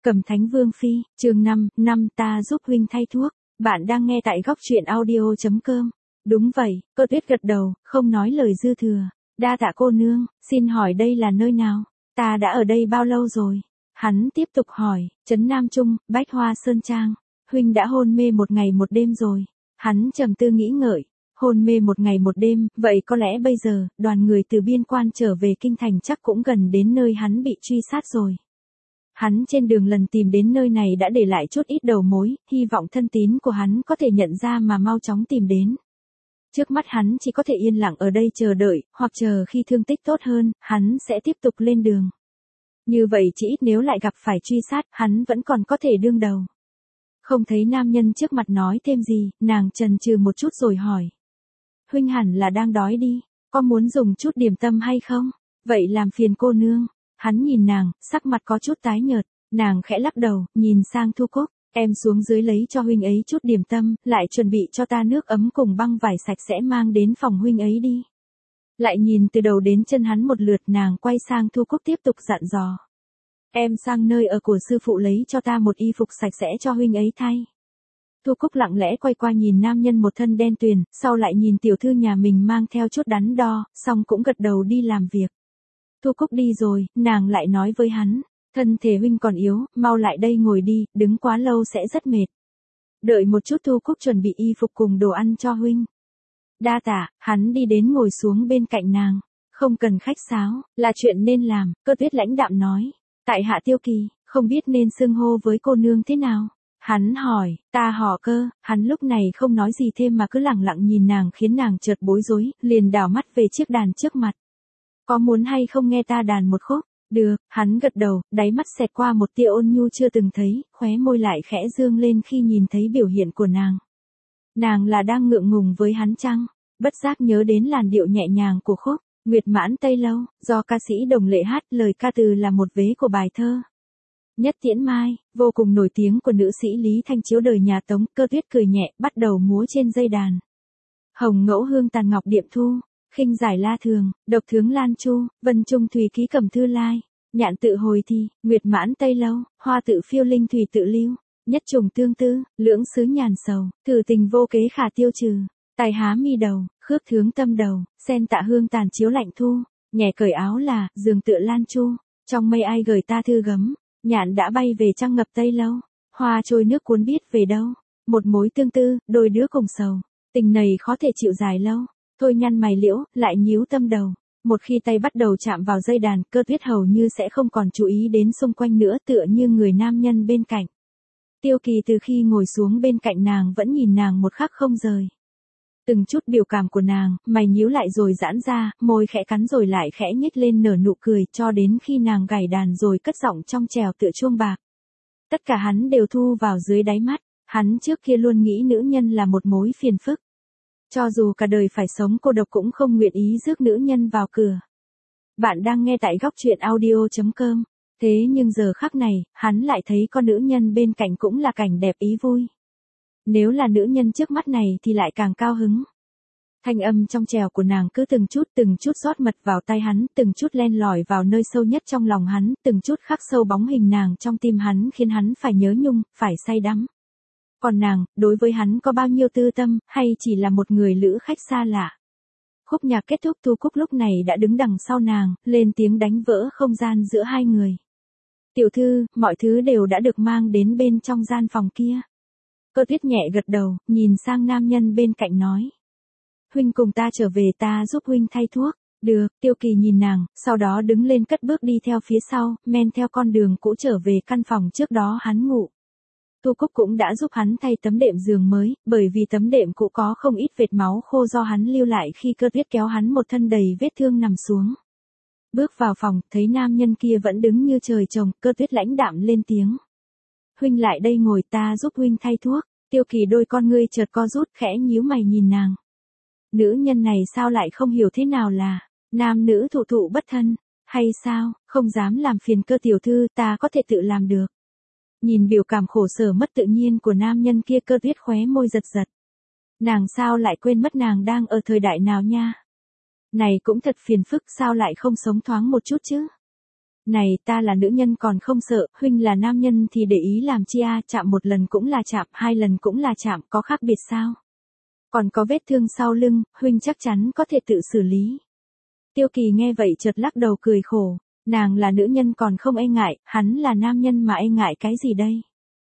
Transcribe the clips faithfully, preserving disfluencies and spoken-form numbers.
Cẩm Thánh Vương Phi, chương năm, năm ta giúp huynh thay thuốc. Bạn đang nghe tại góc truyện audio chấm com. Đúng vậy, Cơ Tuyết gật đầu, không nói lời dư thừa. Đa tạ cô nương, xin hỏi đây là nơi nào? Ta đã ở đây bao lâu rồi? Hắn tiếp tục hỏi, Trấn Nam Trung, Bách Hoa Sơn Trang. Huynh đã hôn mê một ngày một đêm rồi. Hắn trầm tư nghĩ ngợi. Hôn mê một ngày một đêm, vậy có lẽ bây giờ, đoàn người từ biên quan trở về kinh thành chắc cũng gần đến nơi hắn bị truy sát rồi. Hắn trên đường lần tìm đến nơi này đã để lại chút ít đầu mối, hy vọng thân tín của hắn có thể nhận ra mà mau chóng tìm đến. Trước mắt hắn chỉ có thể yên lặng ở đây chờ đợi, hoặc chờ khi thương tích tốt hơn, hắn sẽ tiếp tục lên đường. Như vậy chỉ ít nếu lại gặp phải truy sát, hắn vẫn còn có thể đương đầu. Không thấy nam nhân trước mặt nói thêm gì, nàng chần chừ một chút rồi hỏi. Huynh hẳn là đang đói đi, có muốn dùng chút điểm tâm hay không? Vậy làm phiền cô nương. Hắn nhìn nàng, sắc mặt có chút tái nhợt, nàng khẽ lắc đầu, nhìn sang Thu Cúc, em xuống dưới lấy cho huynh ấy chút điểm tâm, lại chuẩn bị cho ta nước ấm cùng băng vải sạch sẽ mang đến phòng huynh ấy đi. Lại nhìn từ đầu đến chân hắn một lượt, nàng quay sang Thu Cúc tiếp tục dặn dò. Em sang nơi ở của sư phụ lấy cho ta một y phục sạch sẽ cho huynh ấy thay. Thu Cúc lặng lẽ quay qua nhìn nam nhân một thân đen tuyền, sau lại nhìn tiểu thư nhà mình mang theo chút đắn đo, xong cũng gật đầu đi làm việc. Thu Cúc đi rồi, nàng lại nói với hắn, thân thể huynh còn yếu, mau lại đây ngồi đi, đứng quá lâu sẽ rất mệt. Đợi một chút Thu Cúc chuẩn bị y phục cùng đồ ăn cho huynh. Đa tạ, hắn đi đến ngồi xuống bên cạnh nàng, không cần khách sáo, là chuyện nên làm, Cơ Tuyết lãnh đạm nói, tại hạ Tiêu Kỳ, không biết nên xưng hô với cô nương thế nào. Hắn hỏi, ta họ Cơ, hắn lúc này không nói gì thêm mà cứ lặng lặng nhìn nàng khiến nàng chợt bối rối, liền đảo mắt về chiếc đàn trước mặt. Có muốn hay không nghe ta đàn một khúc? Được, hắn gật đầu, đáy mắt xẹt qua một tia ôn nhu chưa từng thấy, khóe môi lại khẽ dương lên khi nhìn thấy biểu hiện của nàng. Nàng là đang ngượng ngùng với hắn chăng? Bất giác nhớ đến làn điệu nhẹ nhàng của khúc, Nguyệt Mãn Tây Lâu, do ca sĩ Đồng Lệ hát, lời ca từ là một vế của bài thơ. Nhất Tiễn Mai, vô cùng nổi tiếng của nữ sĩ Lý Thanh Chiếu đời nhà Tống. Cơ Tuyết cười nhẹ, bắt đầu múa trên dây đàn. Hồng ngẫu hương tàn ngọc điệp thu. Khinh giải la thường, độc thướng lan chu, vân trung thùy ký cầm thư lai, nhạn tự hồi thi, nguyệt mãn tây lâu, hoa tự phiêu linh thủy tự lưu, nhất trùng tương tư, lưỡng xứ nhàn sầu, thử tình vô kế khả tiêu trừ, tài há mi đầu, khước thướng tâm đầu, sen tạ hương tàn chiếu lạnh thu, nhẹ cởi áo là, giường tựa lan chu, trong mây ai gửi ta thư gấm, nhạn đã bay về trăng ngập tây lâu, hoa trôi nước cuốn biết về đâu, một mối tương tư, đôi đứa cùng sầu, tình này khó thể chịu dài lâu. Thôi nhăn mày liễu, lại nhíu tâm đầu. Một khi tay bắt đầu chạm vào dây đàn, Cơ Tuyết hầu như sẽ không còn chú ý đến xung quanh nữa, tựa như người nam nhân bên cạnh. Tiêu Kỳ từ khi ngồi xuống bên cạnh nàng vẫn nhìn nàng một khắc không rời. Từng chút biểu cảm của nàng, mày nhíu lại rồi giãn ra, môi khẽ cắn rồi lại khẽ nhếch lên nở nụ cười, cho đến khi nàng gảy đàn rồi cất giọng trong trèo tựa chuông bạc. Tất cả hắn đều thu vào dưới đáy mắt, hắn trước kia luôn nghĩ nữ nhân là một mối phiền phức. Cho dù cả đời phải sống cô độc cũng không nguyện ý rước nữ nhân vào cửa. Bạn đang nghe tại góc truyện audio chấm com. Thế nhưng giờ khắc này, hắn lại thấy con nữ nhân bên cạnh cũng là cảnh đẹp ý vui. Nếu là nữ nhân trước mắt này thì lại càng cao hứng. Thanh âm trong trèo của nàng cứ từng chút từng chút rót mật vào tay hắn, từng chút len lỏi vào nơi sâu nhất trong lòng hắn, từng chút khắc sâu bóng hình nàng trong tim hắn khiến hắn phải nhớ nhung, phải say đắm. Còn nàng, đối với hắn có bao nhiêu tư tâm, hay chỉ là một người lữ khách xa lạ. Khúc nhạc kết thúc, Thu Cúc lúc này đã đứng đằng sau nàng, lên tiếng đánh vỡ không gian giữa hai người. Tiểu thư, mọi thứ đều đã được mang đến bên trong gian phòng kia. Cơ Tuyết nhẹ gật đầu, nhìn sang nam nhân bên cạnh nói. Huynh cùng ta trở về, ta giúp huynh thay thuốc. Được, Tiêu Kỳ nhìn nàng, sau đó đứng lên cất bước đi theo phía sau, men theo con đường cũ trở về căn phòng trước đó hắn ngủ. Thu Cúc cũng đã giúp hắn thay tấm đệm giường mới, bởi vì tấm đệm cũ có không ít vệt máu khô do hắn lưu lại khi Cơ Tuyết kéo hắn một thân đầy vết thương nằm xuống. Bước vào phòng, thấy nam nhân kia vẫn đứng như trời trồng, Cơ Tuyết lãnh đạm lên tiếng. Huynh lại đây ngồi, ta giúp huynh thay thuốc. Tiêu Kỳ đôi con ngươi chợt co rút, khẽ nhíu mày nhìn nàng. Nữ nhân này sao lại không hiểu thế nào là nam nữ thụ thụ bất thân, hay sao, không dám làm phiền Cơ tiểu thư, ta có thể tự làm được. Nhìn biểu cảm khổ sở mất tự nhiên của nam nhân kia, Cơ Tuyết khóe môi giật giật. Nàng sao lại quên mất nàng đang ở thời đại nào nha. Này cũng thật phiền phức, sao lại không sống thoáng một chút chứ. Này ta là nữ nhân còn không sợ, huynh là nam nhân thì để ý làm chi a, chạm một lần cũng là chạm, hai lần cũng là chạm, có khác biệt sao? Còn có vết thương sau lưng, huynh chắc chắn có thể tự xử lý. Tiêu Kỳ nghe vậy chợt lắc đầu cười khổ, nàng là nữ nhân còn không e ngại, hắn là nam nhân mà e ngại cái gì đây?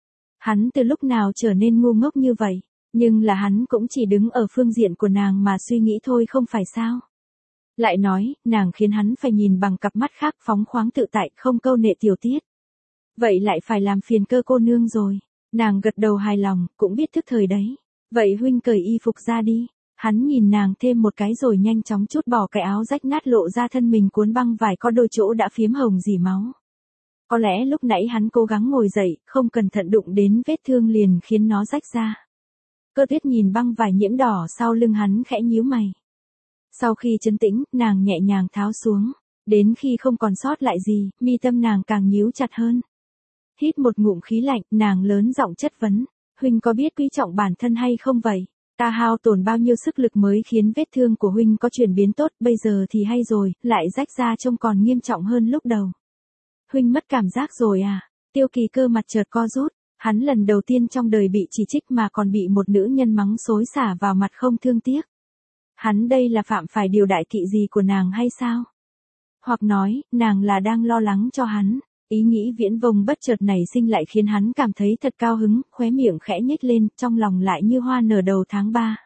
Hắn từ lúc nào trở nên ngu ngốc như vậy, nhưng là hắn cũng chỉ đứng ở phương diện của nàng mà suy nghĩ thôi không phải sao? Lại nói, nàng khiến hắn phải nhìn bằng cặp mắt khác phóng khoáng tự tại không câu nệ tiểu tiết. Vậy lại phải làm phiền Cơ cô nương rồi. Nàng gật đầu hài lòng, cũng biết thức thời đấy. Vậy huynh cởi y phục ra đi. Hắn nhìn nàng thêm một cái rồi nhanh chóng trút bỏ cái áo rách nát lộ ra thân mình cuốn băng vải có đôi chỗ đã phiếm hồng dỉ máu. Có lẽ lúc nãy hắn cố gắng ngồi dậy, không cẩn thận đụng đến vết thương liền khiến nó rách ra. Cơ Tuyết nhìn băng vải nhiễm đỏ sau lưng hắn khẽ nhíu mày. Sau khi trấn tĩnh, nàng nhẹ nhàng tháo xuống. Đến khi không còn sót lại gì, mi tâm nàng càng nhíu chặt hơn. Hít một ngụm khí lạnh, nàng lớn giọng chất vấn. Huynh có biết quý trọng bản thân hay không vậy? Ta hao tổn bao nhiêu sức lực mới khiến vết thương của huynh có chuyển biến tốt, bây giờ thì hay rồi, lại rách ra trông còn nghiêm trọng hơn lúc đầu. Huynh mất cảm giác rồi à? Tiêu Kỳ cơ mặt chợt co rút, hắn lần đầu tiên trong đời bị chỉ trích mà còn bị một nữ nhân mắng xối xả vào mặt không thương tiếc. Hắn đây là phạm phải điều đại kỵ gì của nàng hay sao? Hoặc nói, nàng là đang lo lắng cho hắn. Ý nghĩ viễn vông bất chợt này sinh lại khiến hắn cảm thấy thật cao hứng, khóe miệng khẽ nhếch lên, trong lòng lại như hoa nở đầu tháng ba.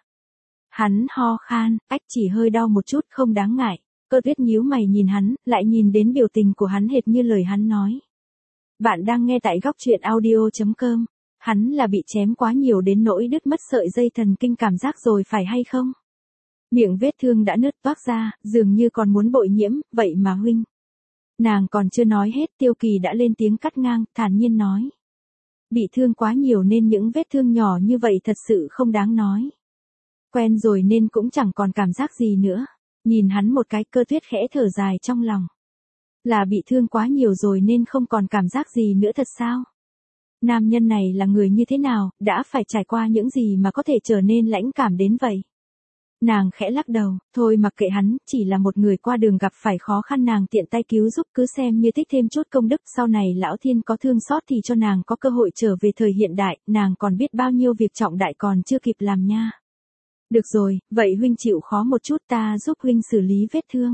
Hắn ho khan, ách chỉ hơi đau một chút không đáng ngại. Cơ Tuyết nhíu mày nhìn hắn, lại nhìn đến biểu tình của hắn hệt như lời hắn nói. Bạn đang nghe tại góc truyện audio chấm com. Hắn là bị chém quá nhiều đến nỗi đứt mất sợi dây thần kinh cảm giác rồi phải hay không? Miệng vết thương đã nứt toác ra, dường như còn muốn bội nhiễm, vậy mà huynh. Nàng còn chưa nói hết, Tiêu Kỳ đã lên tiếng cắt ngang, thản nhiên nói. Bị thương quá nhiều nên những vết thương nhỏ như vậy thật sự không đáng nói. Quen rồi nên cũng chẳng còn cảm giác gì nữa. Nhìn hắn một cái, Cơ Tuyết khẽ thở dài trong lòng. Là bị thương quá nhiều rồi nên không còn cảm giác gì nữa thật sao? Nam nhân này là người như thế nào, đã phải trải qua những gì mà có thể trở nên lãnh cảm đến vậy? Nàng khẽ lắc đầu, thôi mặc kệ hắn, chỉ là một người qua đường gặp phải khó khăn nàng tiện tay cứu giúp, cứ xem như tích thêm chút công đức, sau này lão thiên có thương xót thì cho nàng có cơ hội trở về thời hiện đại, nàng còn biết bao nhiêu việc trọng đại còn chưa kịp làm nha. Được rồi, vậy huynh chịu khó một chút, ta giúp huynh xử lý vết thương.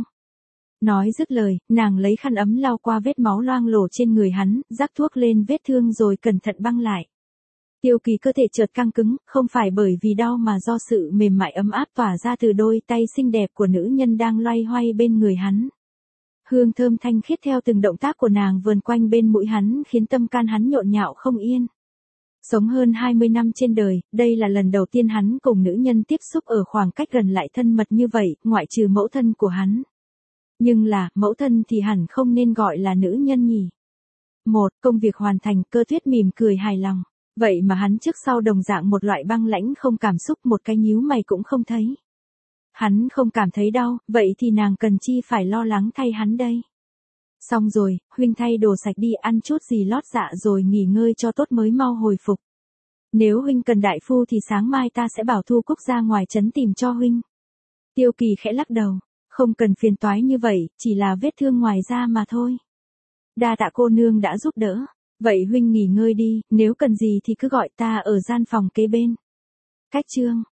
Nói dứt lời, nàng lấy khăn ấm lau qua vết máu loang lổ trên người hắn, rắc thuốc lên vết thương rồi cẩn thận băng lại. Tiêu Kỳ cơ thể chợt căng cứng, không phải bởi vì đau mà do sự mềm mại ấm áp tỏa ra từ đôi tay xinh đẹp của nữ nhân đang loay hoay bên người hắn. Hương thơm thanh khiết theo từng động tác của nàng vờn quanh bên mũi hắn khiến tâm can hắn nhộn nhạo không yên. Sống hơn hai mươi năm trên đời, đây là lần đầu tiên hắn cùng nữ nhân tiếp xúc ở khoảng cách gần lại thân mật như vậy, ngoại trừ mẫu thân của hắn. Nhưng là, mẫu thân thì hẳn không nên gọi là nữ nhân nhỉ. Một, công việc hoàn thành, Cơ Tuyết mỉm cười hài lòng. Vậy mà hắn trước sau đồng dạng một loại băng lãnh không cảm xúc, một cái nhíu mày cũng không thấy. Hắn không cảm thấy đau, vậy thì nàng cần chi phải lo lắng thay hắn đây. Xong rồi, huynh thay đồ sạch đi, ăn chút gì lót dạ rồi nghỉ ngơi cho tốt mới mau hồi phục. Nếu huynh cần đại phu thì sáng mai ta sẽ bảo Thu Cúc ra ngoài trấn tìm cho huynh. Tiêu Kỳ khẽ lắc đầu, không cần phiền toái như vậy, chỉ là vết thương ngoài da mà thôi. Đa tạ cô nương đã giúp đỡ. Vậy huynh nghỉ ngơi đi, nếu cần gì thì cứ gọi ta ở gian phòng kế bên. Cách chương